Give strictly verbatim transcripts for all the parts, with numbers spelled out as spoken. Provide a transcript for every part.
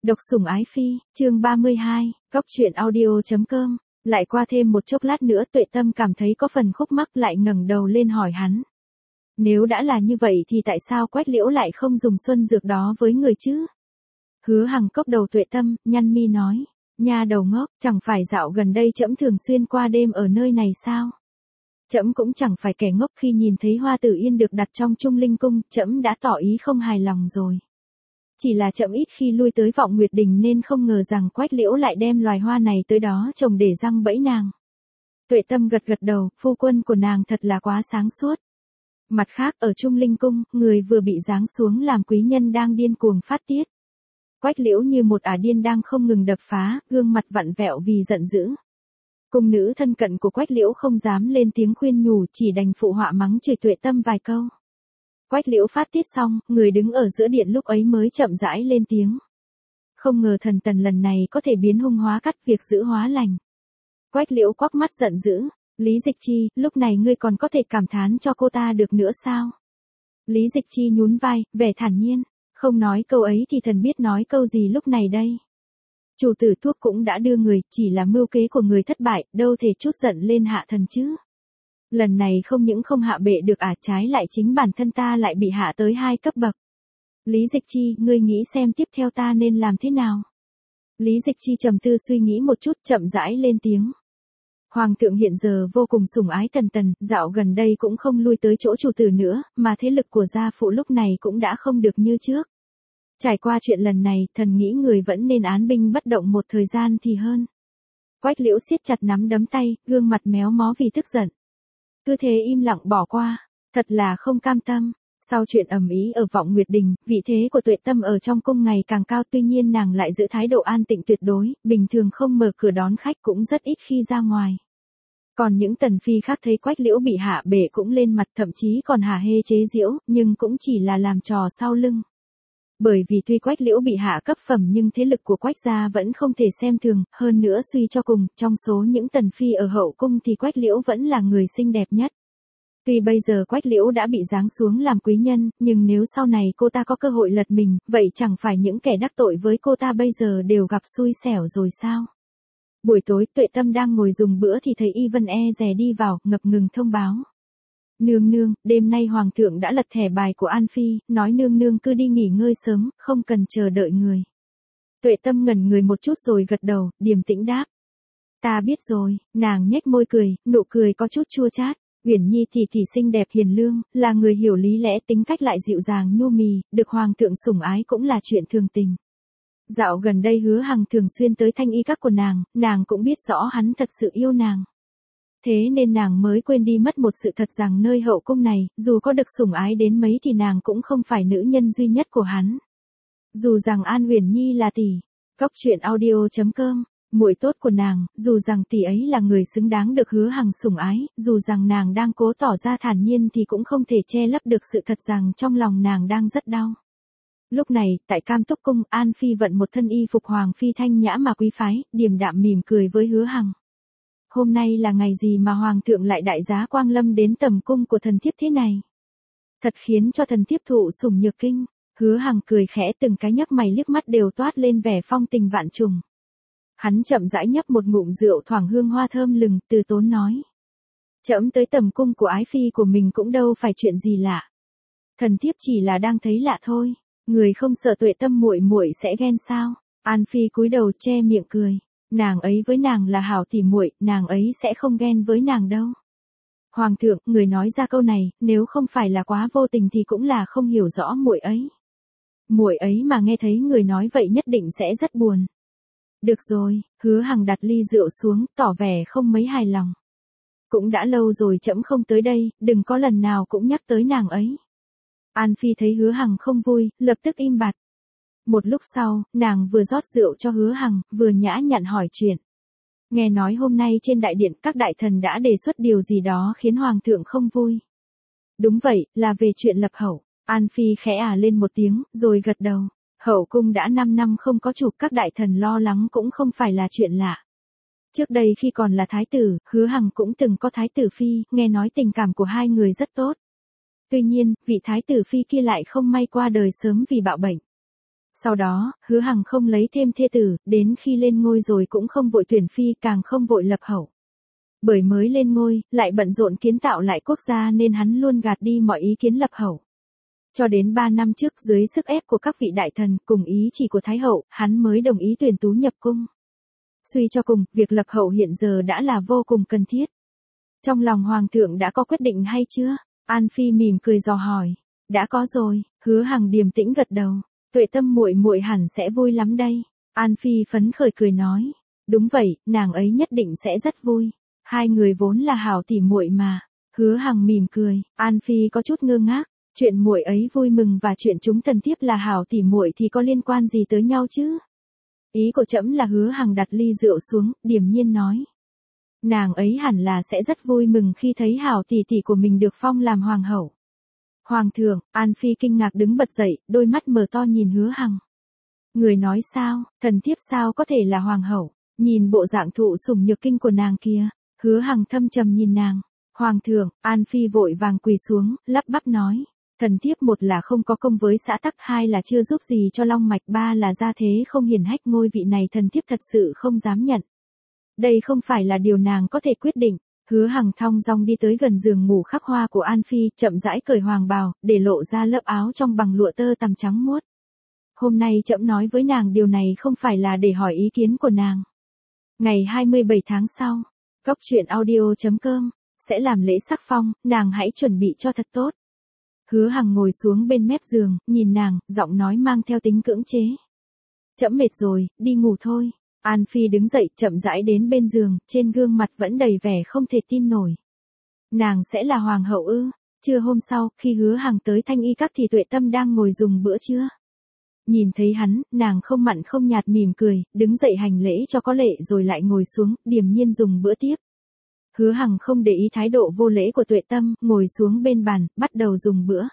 Độc sủng ái phi, chương ba mươi hai, góc truyện audio chấm com. Lại qua thêm một chốc lát nữa Tuệ Tâm cảm thấy có phần khúc mắc lại ngẩng đầu lên hỏi hắn. Nếu đã là như vậy thì tại sao Quách Liễu lại không dùng xuân dược đó với người chứ? Hứa Hằng cốc đầu Tuệ Tâm, nhăn mi nói. Nha đầu ngốc, chẳng phải dạo gần đây trẫm thường xuyên qua đêm ở nơi này sao? Trẫm cũng chẳng phải kẻ ngốc khi nhìn thấy hoa tử yên được đặt trong Trung Linh Cung, trẫm đã tỏ ý không hài lòng rồi. Chỉ là chậm ít khi lui tới Vọng Nguyệt Đình nên không ngờ rằng Quách Liễu lại đem loài hoa này tới đó trồng để răng bẫy nàng. Tuệ Tâm gật gật đầu, phu quân của nàng thật là quá sáng suốt. Mặt khác ở Trung Linh Cung, người vừa bị giáng xuống làm quý nhân đang điên cuồng phát tiết. Quách Liễu như một ả điên đang không ngừng đập phá, gương mặt vặn vẹo vì giận dữ. Cung nữ thân cận của Quách Liễu không dám lên tiếng khuyên nhủ, chỉ đành phụ họa mắng chửi Tuệ Tâm vài câu. Quách Liễu phát tiết xong, người đứng ở giữa điện lúc ấy mới chậm rãi lên tiếng. Không ngờ thần tần lần này có thể biến hung hóa cắt việc giữ hóa lành. Quách Liễu quắc mắt giận dữ. Lý Dịch Chi, lúc này ngươi còn có thể cảm thán cho cô ta được nữa sao? Lý Dịch Chi nhún vai, vẻ thản nhiên. Không nói câu ấy thì thần biết nói câu gì lúc này đây. Chủ tử thuốc cũng đã đưa người, chỉ là mưu kế của người thất bại, đâu thể chút giận lên hạ thần chứ. Lần này không những không hạ bệ được ả, trái lại chính bản thân ta lại bị hạ tới hai cấp bậc. Lý Dịch Chi, ngươi nghĩ xem tiếp theo ta nên làm thế nào? Lý Dịch Chi trầm tư suy nghĩ một chút, chậm rãi lên tiếng. Hoàng thượng hiện giờ vô cùng sủng ái Tần Tần, dạo gần đây cũng không lui tới chỗ chủ tử nữa, mà thế lực của gia phụ lúc này cũng đã không được như trước. Trải qua chuyện lần này, thần nghĩ người vẫn nên án binh bất động một thời gian thì hơn. Quách Liễu siết chặt nắm đấm tay, gương mặt méo mó vì tức giận. Cứ thế im lặng bỏ qua, thật là không cam tâm. Sau chuyện ầm ĩ ở Vọng Nguyệt Đình, vị thế của Tuệ Tâm ở trong cung ngày càng cao, tuy nhiên nàng lại giữ thái độ an tịnh tuyệt đối, bình thường không mở cửa đón khách cũng rất ít khi ra ngoài. Còn những tần phi khác thấy Quách Liễu bị hạ bệ cũng lên mặt, thậm chí còn hả hê chế giễu, nhưng cũng chỉ là làm trò sau lưng. Bởi vì tuy Quách Liễu bị hạ cấp phẩm nhưng thế lực của Quách gia vẫn không thể xem thường, hơn nữa suy cho cùng, trong số những tần phi ở hậu cung thì Quách Liễu vẫn là người xinh đẹp nhất. Tuy bây giờ Quách Liễu đã bị giáng xuống làm quý nhân, nhưng nếu sau này cô ta có cơ hội lật mình, vậy chẳng phải những kẻ đắc tội với cô ta bây giờ đều gặp xui xẻo rồi sao? Buổi tối, Tuệ Tâm đang ngồi dùng bữa thì thấy Y Vân e dè đi vào, ngập ngừng thông báo. Nương nương, đêm nay Hoàng thượng đã lật thẻ bài của An Phi, nói nương nương cứ đi nghỉ ngơi sớm, không cần chờ đợi người. Tuệ Tâm ngẩn người một chút rồi gật đầu, điềm tĩnh đáp. Ta biết rồi, nàng nhếch môi cười, nụ cười có chút chua chát. Uyển Nhi thì thì xinh đẹp hiền lương, là người hiểu lý lẽ, tính cách lại dịu dàng nhu mì, được Hoàng thượng sủng ái cũng là chuyện thường tình. Dạo gần đây Hứa Hằng thường xuyên tới thanh y các của nàng, nàng cũng biết rõ hắn thật sự yêu nàng. Thế nên nàng mới quên đi mất một sự thật rằng nơi hậu cung này, dù có được sủng ái đến mấy thì nàng cũng không phải nữ nhân duy nhất của hắn. Dù rằng An Uyển Nhi là tỷ, góc truyện audio chấm com, muội tốt của nàng, dù rằng tỷ ấy là người xứng đáng được Hứa Hằng sủng ái, dù rằng nàng đang cố tỏ ra thản nhiên thì cũng không thể che lấp được sự thật rằng trong lòng nàng đang rất đau. Lúc này, tại Cam Túc Cung, An Phi vận một thân y phục hoàng phi thanh nhã mà quý phái, điềm đạm mỉm cười với Hứa Hằng. Hôm nay là ngày gì mà Hoàng thượng lại đại giá quang lâm đến tầm cung của thần thiếp thế này? Thật khiến cho thần thiếp thụ sủng nhược kinh. Hứa Hằng cười khẽ, từng cái nhấc mày liếc mắt đều toát lên vẻ phong tình vạn trùng. Hắn chậm rãi nhấp một ngụm rượu thoảng hương hoa thơm lừng, từ tốn nói. Trẫm tới tầm cung của ái phi của mình cũng đâu phải chuyện gì lạ. Thần thiếp chỉ là đang thấy lạ thôi. Người không sợ Tuệ Tâm muội muội sẽ ghen sao? An Phi cúi đầu che miệng cười. Nàng ấy với nàng là hảo tỉ muội, nàng ấy sẽ không ghen với nàng đâu. Hoàng thượng, người nói ra câu này, nếu không phải là quá vô tình thì cũng là không hiểu rõ muội ấy. Muội ấy mà nghe thấy người nói vậy nhất định sẽ rất buồn. Được rồi, Hứa Hằng đặt ly rượu xuống, tỏ vẻ không mấy hài lòng. Cũng đã lâu rồi trẫm không tới đây, đừng có lần nào cũng nhắc tới nàng ấy. An Phi thấy Hứa Hằng không vui, lập tức im bặt. Một lúc sau, nàng vừa rót rượu cho Hứa Hằng, vừa nhã nhặn hỏi chuyện. Nghe nói hôm nay trên đại điện các đại thần đã đề xuất điều gì đó khiến Hoàng thượng không vui. Đúng vậy, là về chuyện lập hậu. An Phi khẽ à lên một tiếng, rồi gật đầu. Hậu cung đã năm năm không có chủ, các đại thần lo lắng cũng không phải là chuyện lạ. Trước đây khi còn là thái tử, Hứa Hằng cũng từng có thái tử phi, nghe nói tình cảm của hai người rất tốt. Tuy nhiên, vị thái tử phi kia lại không may qua đời sớm vì bạo bệnh. Sau đó, Hứa Hằng không lấy thêm thê tử, đến khi lên ngôi rồi cũng không vội tuyển phi, càng không vội lập hậu. Bởi mới lên ngôi, lại bận rộn kiến tạo lại quốc gia nên hắn luôn gạt đi mọi ý kiến lập hậu. Cho đến ba năm trước dưới sức ép của các vị đại thần cùng ý chỉ của Thái hậu, hắn mới đồng ý tuyển Tú nhập cung. Suy cho cùng, việc lập hậu hiện giờ đã là vô cùng cần thiết. Trong lòng Hoàng thượng đã có quyết định hay chưa? An Phi mỉm cười dò hỏi. Đã có rồi, Hứa Hằng điềm tĩnh gật đầu. Tuệ Tâm muội muội hẳn sẽ vui lắm đây. An Phi phấn khởi cười nói. Đúng vậy, nàng ấy nhất định sẽ rất vui. Hai người vốn là hảo tỉ muội mà. Hứa Hằng mỉm cười, An Phi có chút ngơ ngác. Chuyện muội ấy vui mừng và chuyện chúng thần thiếp là hảo tỉ muội thì có liên quan gì tới nhau chứ? Ý của trẫm là Hứa Hằng đặt ly rượu xuống, điềm nhiên nói. Nàng ấy hẳn là sẽ rất vui mừng khi thấy hảo tỷ tỷ của mình được phong làm hoàng hậu. Hoàng thượng, An Phi kinh ngạc đứng bật dậy, đôi mắt mở to nhìn Hứa Hằng. Người nói sao, thần thiếp sao có thể là hoàng hậu? Nhìn bộ dạng thụ sủng nhược kinh của nàng kia, Hứa Hằng thâm trầm nhìn nàng. Hoàng thượng, An Phi vội vàng quỳ xuống, lắp bắp nói. Thần thiếp một là không có công với xã tắc, hai là chưa giúp gì cho long mạch, ba là gia thế không hiển hách, ngôi vị này thần thiếp thật sự không dám nhận. Đây không phải là điều nàng có thể quyết định. Hứa Hằng thong dong đi tới gần giường ngủ khắc hoa của An Phi, chậm rãi cởi hoàng bào, để lộ ra lớp áo trong bằng lụa tơ tằm trắng muốt. Hôm nay trẫm nói với nàng điều này không phải là để hỏi ý kiến của nàng. Ngày hai mươi bảy tháng sau, Góc Chuyện Audio chấm com sẽ làm lễ sắc phong, nàng hãy chuẩn bị cho thật tốt. Hứa Hằng ngồi xuống bên mép giường, nhìn nàng, giọng nói mang theo tính cưỡng chế. Trẫm mệt rồi, đi ngủ thôi. An Phi đứng dậy, chậm rãi đến bên giường, trên gương mặt vẫn đầy vẻ không thể tin nổi. Nàng sẽ là hoàng hậu ư? Trưa hôm sau, khi Hứa Hằng tới Thanh Y Các thì Tuệ Tâm đang ngồi dùng bữa trưa. Nhìn thấy hắn, nàng không mặn không nhạt mỉm cười, đứng dậy hành lễ cho có lệ rồi lại ngồi xuống, điềm nhiên dùng bữa tiếp. Hứa Hằng không để ý thái độ vô lễ của Tuệ Tâm, ngồi xuống bên bàn, bắt đầu dùng bữa.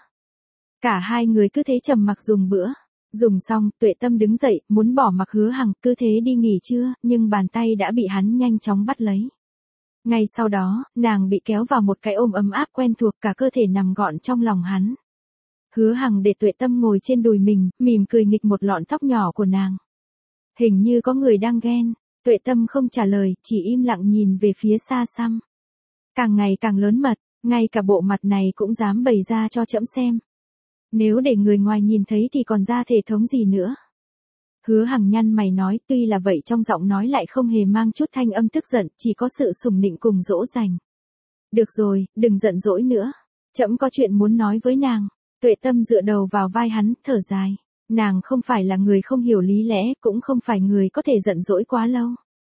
Cả hai người cứ thế trầm mặc dùng bữa. Dùng xong, Tuệ Tâm đứng dậy, muốn bỏ mặc Hứa Hằng, cứ thế đi nghỉ trưa, nhưng bàn tay đã bị hắn nhanh chóng bắt lấy. Ngay sau đó, nàng bị kéo vào một cái ôm ấm áp quen thuộc, cả cơ thể nằm gọn trong lòng hắn. Hứa Hằng để Tuệ Tâm ngồi trên đùi mình, mỉm cười nghịch một lọn tóc nhỏ của nàng. Hình như có người đang ghen. Tuệ Tâm không trả lời, chỉ im lặng nhìn về phía xa xăm. Càng ngày càng lớn mật, ngay cả bộ mặt này cũng dám bày ra cho trẫm xem. Nếu để người ngoài nhìn thấy thì còn ra thể thống gì nữa. Hứa Hằng nhăn mày nói, tuy là vậy trong giọng nói lại không hề mang chút thanh âm tức giận, chỉ có sự sủng nịnh cùng dỗ dành. Được rồi, đừng giận dỗi nữa. Trẫm có chuyện muốn nói với nàng. Tuệ Tâm dựa đầu vào vai hắn, thở dài. Nàng không phải là người không hiểu lý lẽ, cũng không phải người có thể giận dỗi quá lâu.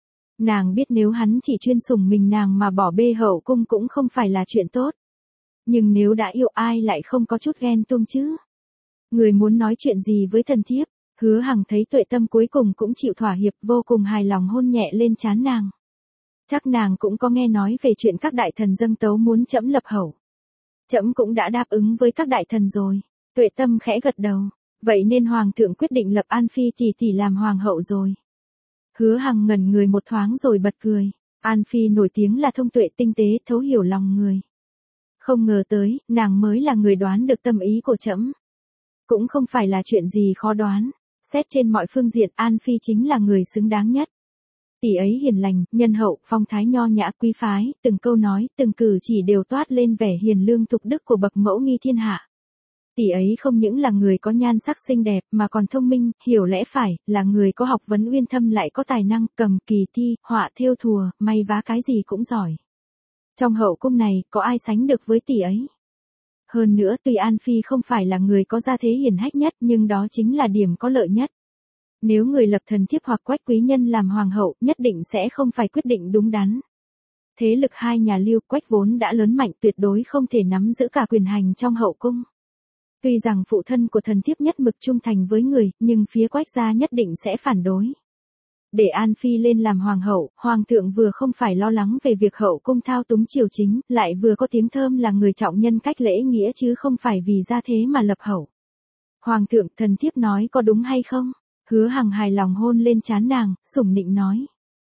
Nàng biết nếu hắn chỉ chuyên sủng mình nàng mà bỏ bê hậu cung cũng không phải là chuyện tốt. Nhưng nếu đã yêu ai lại không có chút ghen tuông chứ? Người muốn nói chuyện gì với thần thiếp? Hứa Hằng thấy Tuệ Tâm cuối cùng cũng chịu thỏa hiệp, vô cùng hài lòng hôn nhẹ lên trán nàng. Chắc nàng cũng có nghe nói về chuyện các đại thần dâng tấu muốn trẫm lập hậu. Trẫm cũng đã đáp ứng với các đại thần rồi. Tuệ Tâm khẽ gật đầu. Vậy nên hoàng thượng quyết định lập An Phi tỷ tỷ làm hoàng hậu rồi. Hứa Hằng ngẩn người một thoáng rồi bật cười. An Phi nổi tiếng là thông tuệ tinh tế, thấu hiểu lòng người. Không ngờ tới, nàng mới là người đoán được tâm ý của trẫm. Cũng không phải là chuyện gì khó đoán. Xét trên mọi phương diện, An Phi chính là người xứng đáng nhất. Tỷ ấy hiền lành, nhân hậu, phong thái nho nhã quý phái, từng câu nói, từng cử chỉ đều toát lên vẻ hiền lương thục đức của bậc mẫu nghi thiên hạ. Tỷ ấy không những là người có nhan sắc xinh đẹp mà còn thông minh, hiểu lẽ phải, là người có học vấn uyên thâm lại có tài năng, cầm kỳ thi, họa thêu thùa, may vá cái gì cũng giỏi. Trong hậu cung này, có ai sánh được với tỷ ấy? Hơn nữa, tuy An Phi không phải là người có gia thế hiển hách nhất, nhưng đó chính là điểm có lợi nhất. Nếu người lập thần thiếp hoặc Quách quý nhân làm hoàng hậu, nhất định sẽ không phải quyết định đúng đắn. Thế lực hai nhà Lưu, Quách vốn đã lớn mạnh, tuyệt đối không thể nắm giữ cả quyền hành trong hậu cung. Tuy rằng phụ thân của thần thiếp nhất mực trung thành với người, nhưng phía Quách gia nhất định sẽ phản đối. Để An Phi lên làm hoàng hậu, hoàng thượng vừa không phải lo lắng về việc hậu cung thao túng triều chính, lại vừa có tiếng thơm là người trọng nhân cách lễ nghĩa chứ không phải vì gia thế mà lập hậu. Hoàng thượng, thần thiếp nói có đúng hay không? Hứa Hằng hài lòng hôn lên trán nàng, sủng nịnh nói.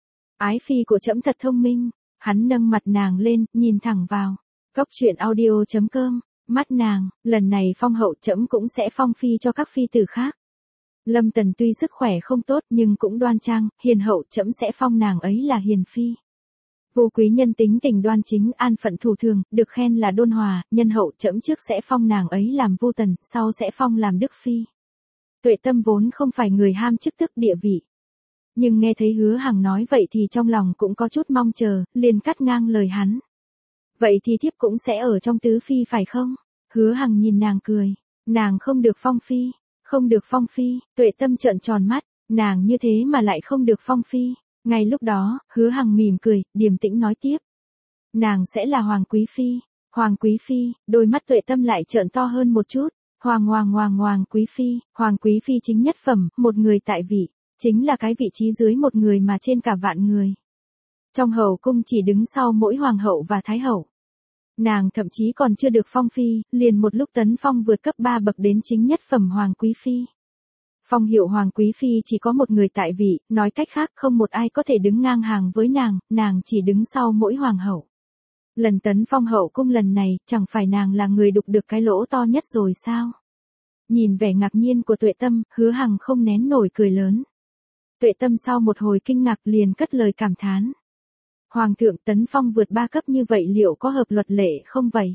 Ái phi của trẫm thật thông minh. Hắn nâng mặt nàng lên, nhìn thẳng vào. Góc Chuyện Audio chấm com. Mắt nàng, lần này phong hậu trẫm cũng sẽ phong phi cho các phi tử khác. Lâm Tần tuy sức khỏe không tốt nhưng cũng đoan trang, hiền hậu, trẫm sẽ phong nàng ấy là hiền phi. Vô quý nhân tính tình đoan chính, an phận thủ thường, được khen là đôn hòa, nhân hậu, trẫm trước sẽ phong nàng ấy làm vô tần, sau sẽ phong làm đức phi. Tuệ Tâm vốn không phải người ham chức tước địa vị. Nhưng nghe thấy Hứa Hằng nói vậy thì trong lòng cũng có chút mong chờ, liền cắt ngang lời hắn. Vậy thì thiếp cũng sẽ ở trong tứ phi phải không? Hứa Hằng nhìn nàng cười. Nàng không được phong phi. Không được phong phi. Tuệ Tâm trợn tròn mắt. Nàng như thế mà lại không được phong phi. Ngay lúc đó, Hứa Hằng mỉm cười, điềm tĩnh nói tiếp. Nàng sẽ là Hoàng Quý Phi. Hoàng Quý Phi. Đôi mắt Tuệ Tâm lại trợn to hơn một chút. Hoàng Hoàng Hoàng Hoàng Quý Phi. Hoàng Quý Phi chính nhất phẩm, một người tại vị. Chính là cái vị trí dưới một người mà trên cả vạn người. Trong hậu cung chỉ đứng sau mỗi hoàng hậu và thái hậu. Nàng thậm chí còn chưa được phong phi, liền một lúc tấn phong vượt cấp ba bậc đến chính nhất phẩm Hoàng Quý Phi. Phong hiệu Hoàng Quý Phi chỉ có một người tại vị, nói cách khác không một ai có thể đứng ngang hàng với nàng, nàng chỉ đứng sau mỗi hoàng hậu. Lần tấn phong hậu cung lần này, chẳng phải nàng là người đục được cái lỗ to nhất rồi sao? Nhìn vẻ ngạc nhiên của Tuệ Tâm, Hứa Hằng không nén nổi cười lớn. Tuệ Tâm sau một hồi kinh ngạc liền cất lời cảm thán. Hoàng thượng tấn phong vượt ba cấp như vậy liệu có hợp luật lệ không vậy?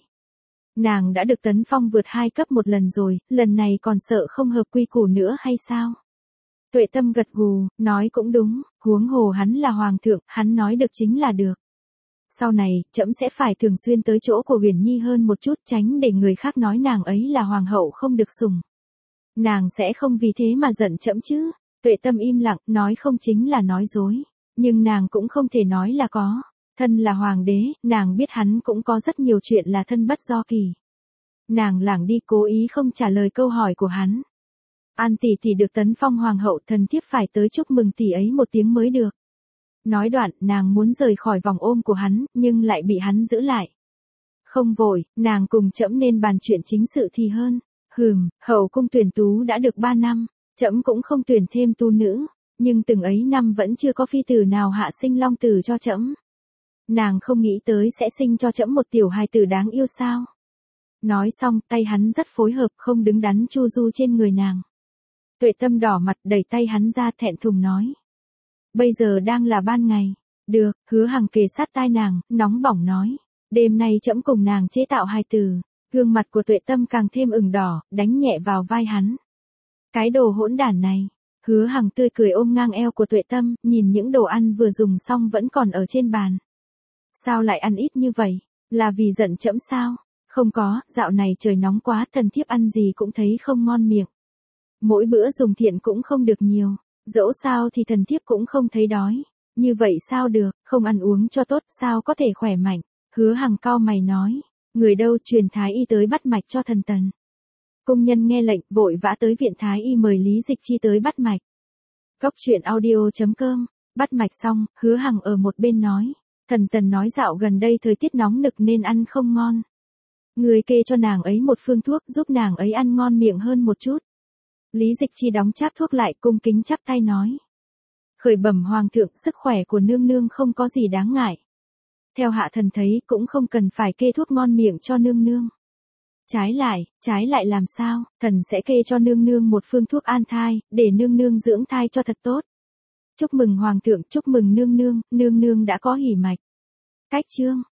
Nàng đã được tấn phong vượt hai cấp một lần rồi, lần này còn sợ không hợp quy củ nữa hay sao? Tuệ Tâm gật gù, nói cũng đúng, huống hồ hắn là hoàng thượng, hắn nói được chính là được. Sau này, trẫm sẽ phải thường xuyên tới chỗ của Uyển Nhi hơn một chút, tránh để người khác nói nàng ấy là hoàng hậu không được sủng. Nàng sẽ không vì thế mà giận trẫm chứ? Tuệ Tâm im lặng, nói không chính là nói dối. Nhưng nàng cũng không thể nói là có. Thân là hoàng đế, nàng biết hắn cũng có rất nhiều chuyện là thân bất do kỳ. Nàng lảng đi cố ý không trả lời câu hỏi của hắn. An tỷ tỷ được tấn phong hoàng hậu, thần thiếp phải tới chúc mừng tỷ ấy một tiếng mới được. Nói đoạn, nàng muốn rời khỏi vòng ôm của hắn, nhưng lại bị hắn giữ lại. Không vội, nàng cùng trẫm nên bàn chuyện chính sự thì hơn. Hừm, hậu cung tuyển tú đã được ba năm, trẫm cũng không tuyển thêm tu nữ, nhưng từng ấy năm vẫn chưa có phi tử nào hạ sinh long tử cho trẫm. Nàng không nghĩ tới sẽ sinh cho trẫm một tiểu hài tử đáng yêu sao? Nói xong, tay hắn rất phối hợp, không đứng đắn chu du trên người nàng. Tuệ Tâm đỏ mặt đẩy tay hắn ra, thẹn thùng nói. Bây giờ đang là ban ngày. Được, Hứa Hằng kề sát tai nàng, nóng bỏng nói. Đêm nay trẫm cùng nàng chế tạo hài tử. Gương mặt của Tuệ Tâm càng thêm ửng đỏ, đánh nhẹ vào vai hắn. Cái đồ hỗn đản này. Hứa Hằng tươi cười ôm ngang eo của Tuệ Tâm, nhìn những đồ ăn vừa dùng xong vẫn còn ở trên bàn. Sao lại ăn ít như vậy? Là vì giận trẫm sao? Không có, dạo này trời nóng quá, thần thiếp ăn gì cũng thấy không ngon miệng. Mỗi bữa dùng thiện cũng không được nhiều, dẫu sao thì thần thiếp cũng không thấy đói. Như vậy sao được, không ăn uống cho tốt, sao có thể khỏe mạnh? Hứa Hằng cau mày nói, người đâu truyền thái y tới bắt mạch cho thần tần. Cung nhân nghe lệnh, vội vã tới viện thái y mời Lý Dịch Chi tới bắt mạch. Cốc truyện audio chấm com, bắt mạch xong, Hứa Hằng ở một bên nói, thần tần nói dạo gần đây thời tiết nóng nực nên ăn không ngon. Người kê cho nàng ấy một phương thuốc giúp nàng ấy ăn ngon miệng hơn một chút. Lý Dịch Chi đóng cháp thuốc lại, cung kính chắp tay nói. Khởi bẩm hoàng thượng, sức khỏe của nương nương không có gì đáng ngại. Theo hạ thần thấy cũng không cần phải kê thuốc ngon miệng cho nương nương. Trái lại, trái lại làm sao, thần sẽ kê cho nương nương một phương thuốc an thai, để nương nương dưỡng thai cho thật tốt. Chúc mừng hoàng thượng, chúc mừng nương nương, nương nương đã có hỉ mạch. Cách chương.